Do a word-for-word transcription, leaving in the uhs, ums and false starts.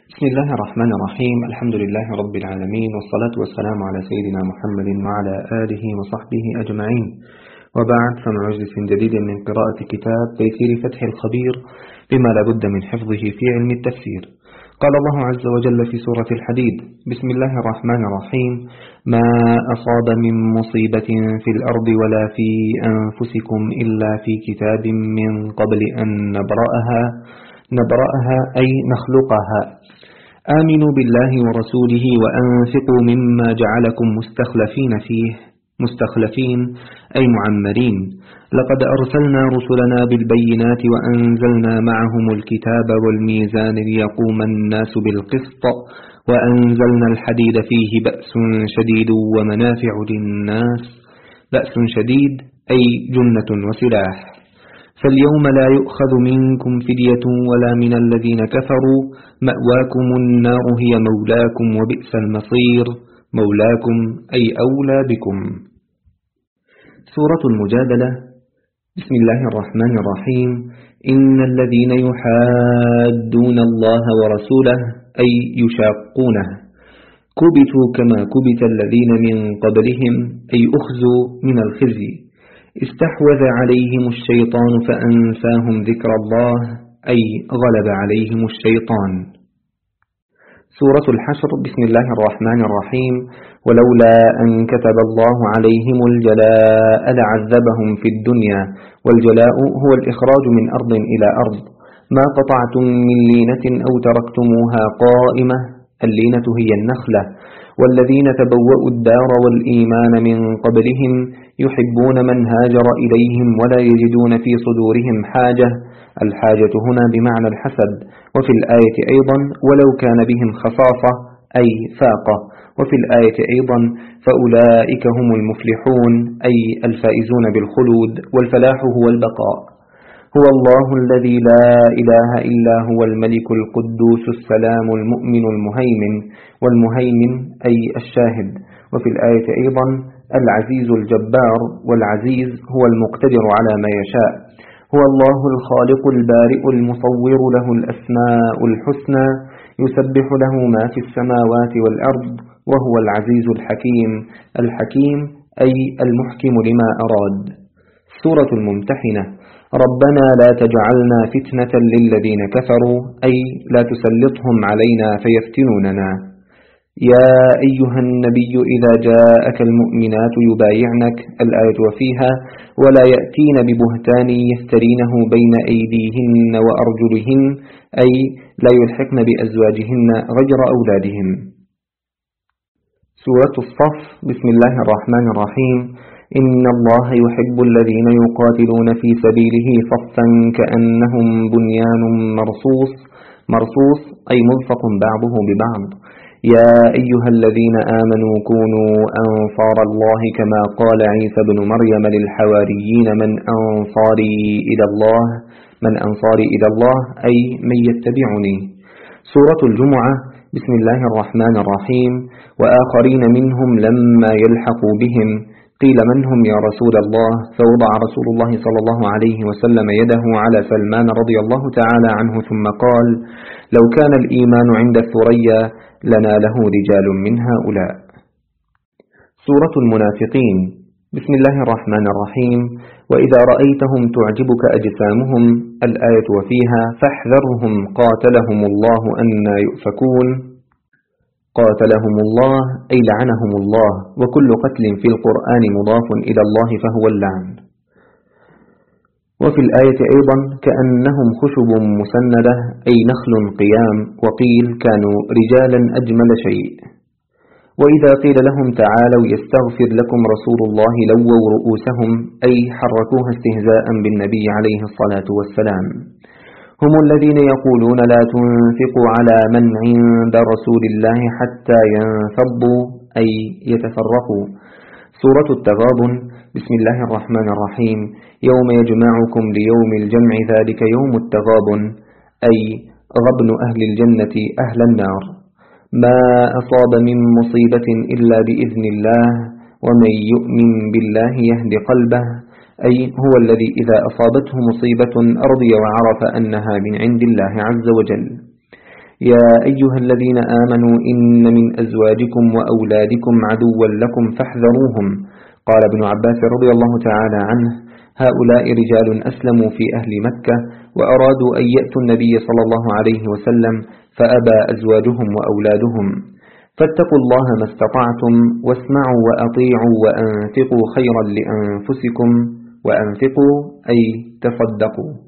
بسم الله الرحمن الرحيم. الحمد لله رب العالمين، والصلاة والسلام على سيدنا محمد وعلى آله وصحبه أجمعين، وبعد، فمع مجلس جديد من قراءة كتاب تيسير فتح الخبير بما لا بد من حفظه في علم التفسير. قال الله عز وجل في سورة الحديد: بسم الله الرحمن الرحيم: ما أصاب من مصيبة في الأرض ولا في أنفسكم إلا في كتاب من قبل أن نبرأها نبرأها أي نخلقها. آمنوا بالله ورسوله وأنفقوا مما جعلكم مستخلفين فيه مستخلفين أي معمرين. لقد أرسلنا رسلنا بالبينات وأنزلنا معهم الكتاب والميزان ليقوم الناس بالقسط وأنزلنا الحديد فيه بأس شديد ومنافع للناس. بأس شديد أي جنة وسلاح. فاليوم لا يؤخذ منكم فدية ولا من الذين كفروا، مأواكم النار هي مولاكم وبئس المصير. مولاكم أي أولى بكم. سورة المجادلة. بسم الله الرحمن الرحيم: إن الذين يحادون الله ورسوله أي يشاقونه كبتوا كما كبت الذين من قبلهم أي أخذوا من الخزي. استحوذ عليهم الشيطان فأنساهم ذكر الله أي غلب عليهم الشيطان. سورة الحشر. بسم الله الرحمن الرحيم: ولولا أن كتب الله عليهم الجلاء لعذبهم في الدنيا. والجلاء هو الإخراج من أرض إلى أرض. ما قطعتم من لينة أو تركتموها قائمة. اللينة هي النخلة. والذين تبوأوا الدار والإيمان من قبلهم يحبون من هاجر إليهم ولا يجدون في صدورهم حاجة. الحاجة هنا بمعنى الحسد. وفي الآية أيضا: ولو كان بهم خصاصة أي فاقة. وفي الآية أيضا: فأولئك هم المفلحون أي الفائزون بالخلود، والفلاح هو البقاء. هو الله الذي لا إله إلا هو الملك القدوس السلام المؤمن المهيمن. والمهيمن أي الشاهد. وفي الآية أيضا: العزيز الجبار. والعزيز هو المقتدر على ما يشاء. هو الله الخالق البارئ المصور، له الأسماء الحسنى، يسبح له ما في السماوات والأرض، وهو العزيز الحكيم. الحكيم أي المحكم لما أراد. سورة الممتحنة. ربنا لا تجعلنا فتنة للذين كفروا أي لا تسلطهم علينا فيفتنوننا. يا أيها النبي إذا جاءك المؤمنات يبايعنك. الآية وفيها: ولا يأتين ببهتان يفترينه بين أيديهن وأرجلهن أي لا يلحقن بأزواجهن غير أولادهم. سورة الصف. بسم الله الرحمن الرحيم: إن الله يحب الذين يقاتلون في سبيله صفا كأنهم بنيان مرصوص. مرصوص أي ملصق بعضه ببعض. يا أيها الذين آمنوا كونوا أنصار الله كما قال عيسى بن مريم للحواريين: من أنصاري إلى الله من أنصاري إلى الله أي من يتبعني. سورة الجمعة. بسم الله الرحمن الرحيم: وآخرين منهم لما يلحقوا بهم. قيل: من هم يا رسول الله؟ فوضع رسول الله صلى الله عليه وسلم يده على سلمان رضي الله تعالى عنه ثم قال: لو كان الإيمان عند الثريا لناله رجال من هؤلاء. سورة المنافقين. بسم الله الرحمن الرحيم: وإذا رأيتهم تعجبك أجسامهم. الآية وفيها: فاحذرهم قاتلهم الله أنى يؤفكون. قاتلهم الله أي لعنهم الله. وكل قتل في القرآن مضاف إلى الله فهو اللعن. وفي الآية أيضا: كأنهم خشب مسندة أي نخل قيام. وقيل: كانوا رجالا أجمل شيء. وإذا قيل لهم تعالوا يستغفر لكم رسول الله لووا رؤوسهم أي حركوها استهزاء بالنبي عليه الصلاة والسلام. هم الذين يقولون: لا تنفقوا على من عند رسول الله حتى ينفضوا أي يتفرقوا. سورة التغابن. بسم الله الرحمن الرحيم: يوم يجمعكم ليوم الجمع ذلك يوم التغابن أي غبن أهل الجنة أهل النار. ما أصاب من مصيبة إلا بإذن الله ومن يؤمن بالله يهد قلبه أي هو الذي إذا أصابته مصيبة أرضي وعرف أنها من عند الله عز وجل. يا أيها الذين آمنوا إن من أزواجكم وأولادكم عدوا لكم فاحذروهم. قال ابن عباس رضي الله تعالى عنه: هؤلاء رجال أسلموا في أهل مكة وأرادوا أن يأتوا النبي صلى الله عليه وسلم فأبى أزواجهم وأولادهم، فاتقوا الله ما استطعتم واسمعوا وأطيعوا وأنفقوا خيرا لأنفسكم، وأنفقوا أي تصدقوا.